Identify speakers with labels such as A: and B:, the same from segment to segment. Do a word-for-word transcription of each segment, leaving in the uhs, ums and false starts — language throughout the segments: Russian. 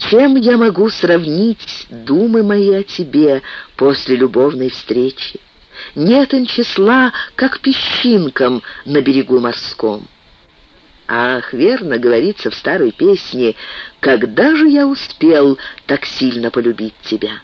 A: чем я могу сравнить думы мои о тебе после любовной встречи? Нет им числа, как песчинкам на берегу морском. Ах, верно говорится в старой песне: «Когда же я успел так сильно полюбить тебя?»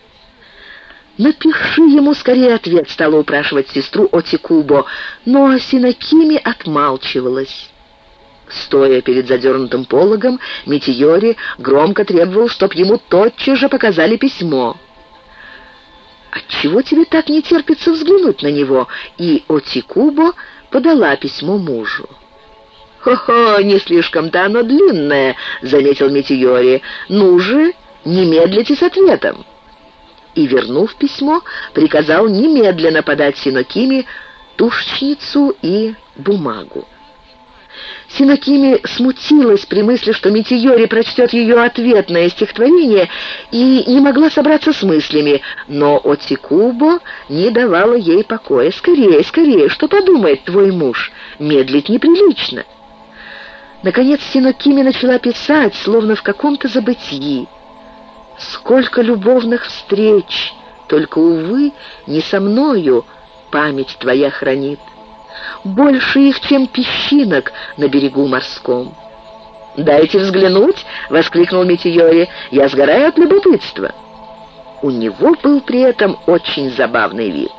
A: «Напиши ему скорее ответ», — стала упрашивать сестру Отикубо, но Синокими отмалчивалась. Стоя перед задернутым пологом, Митийори громко требовал, чтоб ему тотчас же показали письмо. «Отчего тебе так не терпится взглянуть на него?» И Отикубо подала письмо мужу. «Хо-хо, не слишком-то оно длинное», — заметил Митийори. «Ну же, не медлите с ответом». И, вернув письмо, приказал немедленно подать Синокими тушечницу и бумагу. Синокими смутилась при мысли, что Митийори прочтет ее ответное стихотворение, и не могла собраться с мыслями, но Отикубо не давала ей покоя. «Скорее, скорее, что подумает твой муж? Медлить неприлично». Наконец Синокими начала писать, словно в каком-то забытьи. «Сколько любовных встреч, только, увы, не со мною память твоя хранит. Больше их, чем песчинок на берегу морском». «Дайте взглянуть!» — воскликнул Митийори. «Я сгораю от любопытства». У него был при этом очень забавный вид.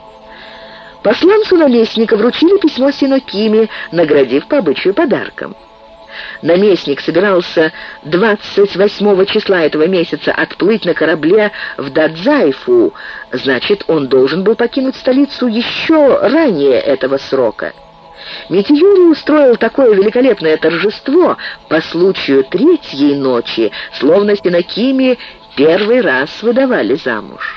A: Посланцу наместника вручили письмо Синокими, наградив по обычаю подарком. Наместник собирался двадцать восьмого числа этого месяца отплыть на корабле в Дадзайфу, значит, он должен был покинуть столицу еще ранее этого срока. Митийори устроил такое великолепное торжество по случаю третьей ночи, словно Синокими первый раз выдавали замуж.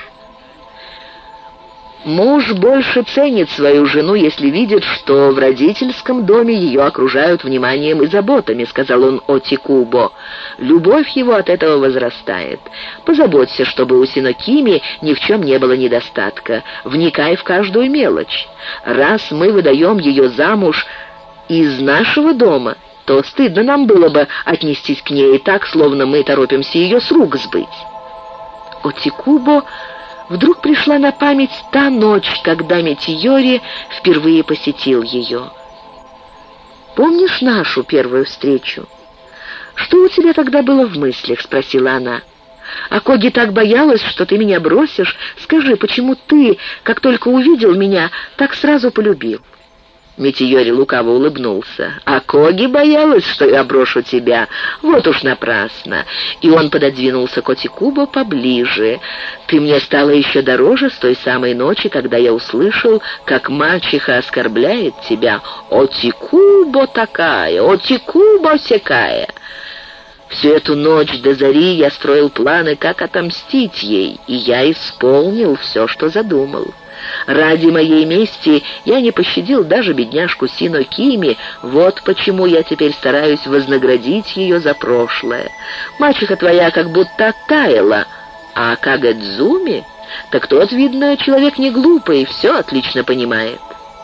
A: Муж больше ценит свою жену, если видит, что в родительском доме ее окружают вниманием и заботами, сказал он Отикубо. Любовь его от этого возрастает. Позаботься, чтобы у Синокими ни в чем не было недостатка. Вникай в каждую мелочь. Раз мы выдаем ее замуж из нашего дома, то стыдно нам было бы отнестись к ней так, словно мы торопимся ее с рук сбыть. Отикубо вдруг пришла на память та ночь, когда Митийори впервые посетил ее. «Помнишь нашу первую встречу? Что у тебя тогда было в мыслях?» — спросила она. «А Коги так боялась, что ты меня бросишь. Скажи, почему ты, как только увидел меня, так сразу полюбил?» Митийори лукаво улыбнулся. «А Коги боялась, что я брошу тебя? Вот уж напрасно!» И он пододвинулся к Отикубо поближе. «Ты мне стала еще дороже с той самой ночи, когда я услышал, как мачеха оскорбляет тебя. Отикубо такая, Отикубо сякая!» Всю эту ночь до зари я строил планы, как отомстить ей, и я исполнил все, что задумал. Ради моей мести я не пощадил даже бедняжку Синокими, вот почему я теперь стараюсь вознаградить ее за прошлое. Мачеха твоя как будто оттаяла, а Кагадзуми, так тот, видно, человек не глупый, все отлично понимает.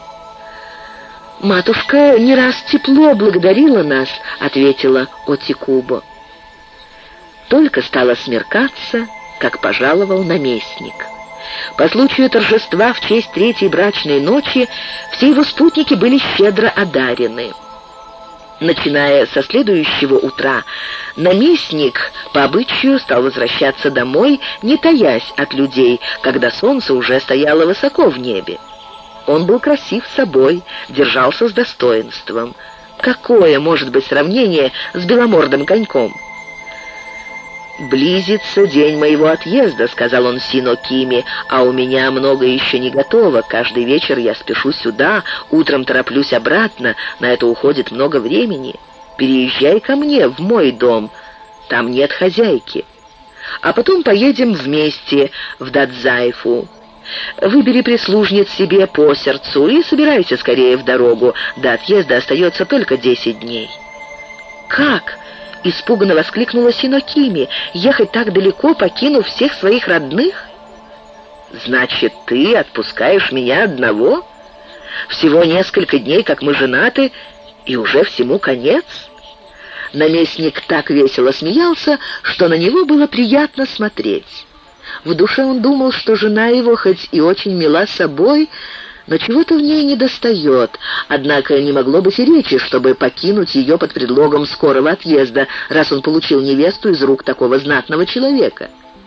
A: «Матушка не раз тепло благодарила нас», — ответила Отикубо. Только стало смеркаться, как пожаловал наместник. По случаю торжества в честь третьей брачной ночи все его спутники были щедро одарены. Начиная со следующего утра, наместник по обычаю стал возвращаться домой, не таясь от людей, когда солнце уже стояло высоко в небе. Он был красив собой, держался с достоинством. Какое может быть сравнение с беломордым коньком? «Близится день моего отъезда», — сказал он Синокими, «а у меня много еще не готово. Каждый вечер я спешу сюда, утром тороплюсь обратно, на это уходит много времени. Переезжай ко мне, в мой дом, там нет хозяйки. А потом поедем вместе в Дадзайфу. Выбери прислужниц себе по сердцу и собирайся скорее в дорогу. До отъезда остается только десять дней». «Как?» — испуганно воскликнула Синокими. «Ехать так далеко, покинув всех своих родных?» «Значит, ты отпускаешь меня одного? Всего несколько дней, как мы женаты, и уже всему конец? Наместник так весело смеялся, что на него было приятно смотреть. В душе он думал, что жена его хоть и очень мила собой, но чего-то в ней недостает, однако не могло быть и речи, чтобы покинуть ее под предлогом скорого отъезда, раз он получил невесту из рук такого знатного человека.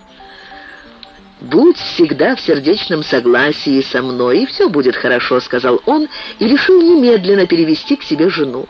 A: «Будь всегда в сердечном согласии со мной, и все будет хорошо», — сказал он, и решил немедленно перевести к себе жену.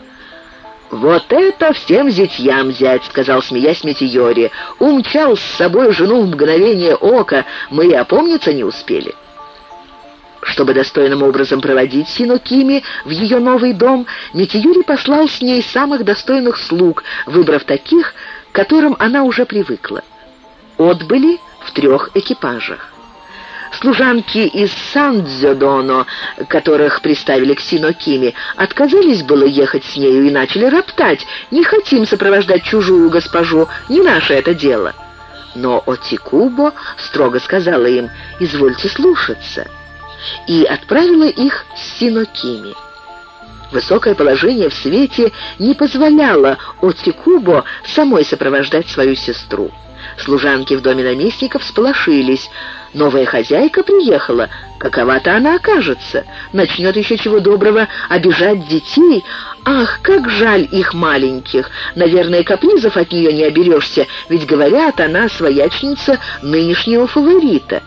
A: «Вот это всем зятьям зять», — сказал, смеясь Метеоре. «Умчал с собой жену в мгновение ока, мы и опомниться не успели». Чтобы достойным образом проводить Синокими в ее новый дом, Метеюри послал с ней самых достойных слуг, выбрав таких, к которым она уже привыкла. Отбыли в трех экипажах. Служанки из Сандзёдоно, которых приставили к Синокими, отказались было ехать с нею и начали роптать: «Не хотим сопровождать чужую госпожу, не наше это дело». Но Отикубо строго сказала им: «Извольте слушаться», и отправила их с Синокими. Высокое положение в свете не позволяло Отикубо самой сопровождать свою сестру. Служанки в доме наместника всполошились. Новая хозяйка приехала, какова-то она окажется, начнет еще чего доброго обижать детей. Ах, как жаль их маленьких! Наверное, капризов от нее не оберешься, ведь, говорят, она своячница нынешнего фаворита.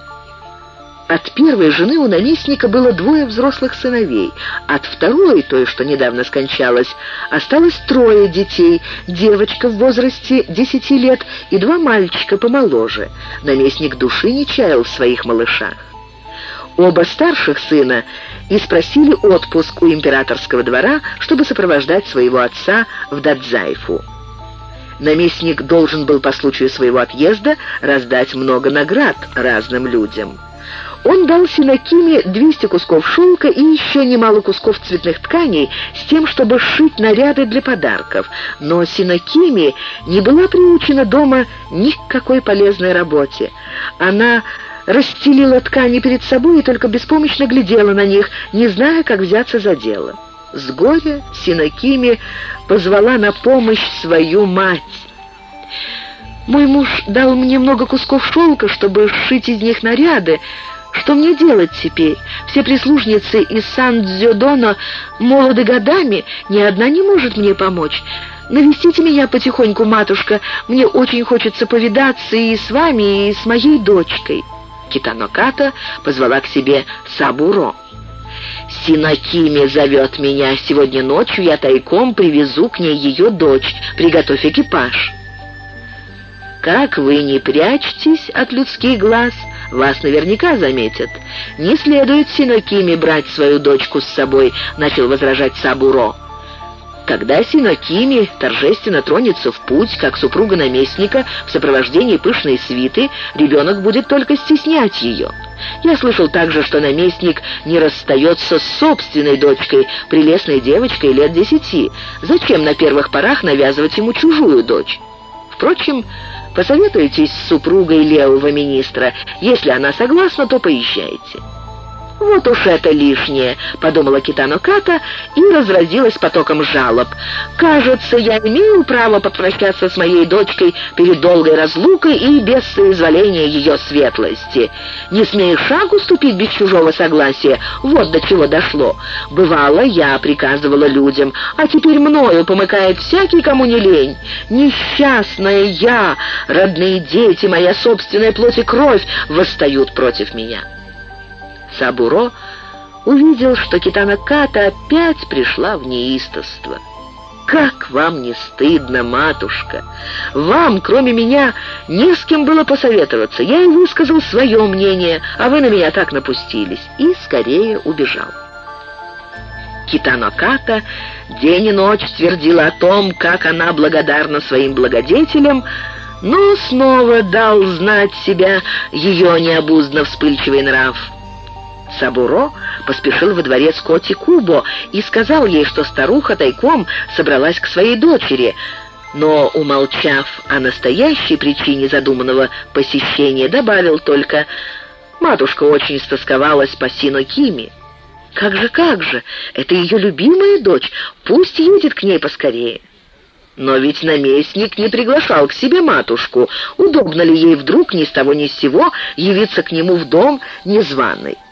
A: От первой жены у наместника было двое взрослых сыновей. От второй, той, что недавно скончалась, осталось трое детей: девочка в возрасте десяти лет и два мальчика помоложе. Наместник души не чаял в своих малышах. Оба старших сына и спросили отпуск у императорского двора, чтобы сопровождать своего отца в Дадзайфу. Наместник должен был по случаю своего отъезда раздать много наград разным людям. Он дал Синокими двести кусков шелка и еще немало кусков цветных тканей с тем, чтобы сшить наряды для подарков. Но Синокими не была приучена дома ни к какой полезной работе. Она расстелила ткани перед собой и только беспомощно глядела на них, не зная, как взяться за дело. С горя Синокими позвала на помощь свою мать. «Мой муж дал мне много кусков шелка, чтобы сшить из них наряды. Что мне делать теперь? Все прислужницы из Сандзёдоно молоды годами, ни одна не может мне помочь. Навестите меня потихоньку, матушка, мне очень хочется повидаться и с вами, и с моей дочкой». Китано Ката позвала к себе Сабуро. «Синокими зовет меня. Сегодня ночью я тайком привезу к ней ее дочь. Приготовь экипаж». «Как вы не прячетесь от людских глаз, вас наверняка заметят. Не следует Синокими брать свою дочку с собой», — начал возражать Сабуро. «Когда Синокими торжественно тронется в путь, как супруга наместника, в сопровождении пышной свиты, ребенок будет только стеснять ее. Я слышал также, что наместник не расстается с собственной дочкой, прелестной девочкой лет десяти. Зачем на первых порах навязывать ему чужую дочь? Впрочем, посоветуйтесь с супругой левого министра. Если она согласна, то поезжайте». «Вот уж это лишнее», — подумала Китано Ката и разразилась потоком жалоб. «Кажется, я имею право попрощаться с моей дочкой перед долгой разлукой и без соизволения ее светлости. Не смею шагу ступить без чужого согласия. Вот до чего дошло. Бывало, я приказывала людям, а теперь мною помыкает всякий, кому не лень. Несчастная я, родные дети, моя собственная плоть и кровь восстают против меня». Сабуро увидел, что Китано Ката опять пришла в неистовство. «Как вам не стыдно, матушка? Вам, кроме меня, не с кем было посоветоваться. Я и высказал свое мнение, а вы на меня так напустились». И скорее убежал. Китано Ката день и ночь твердила о том, как она благодарна своим благодетелям, но снова дал знать себя ее необуздно вспыльчивый нрав. Сабуро поспешил во дворец к Отикубо и сказал ей, что старуха тайком собралась к своей дочери, но, умолчав о настоящей причине задуманного посещения, добавил только: «Матушка очень стосковалась по Синокими». «Как же, как же! Это ее любимая дочь. Пусть едет к ней поскорее». Но ведь наместник не приглашал к себе матушку. Удобно ли ей вдруг ни с того ни с сего явиться к нему в дом незваной?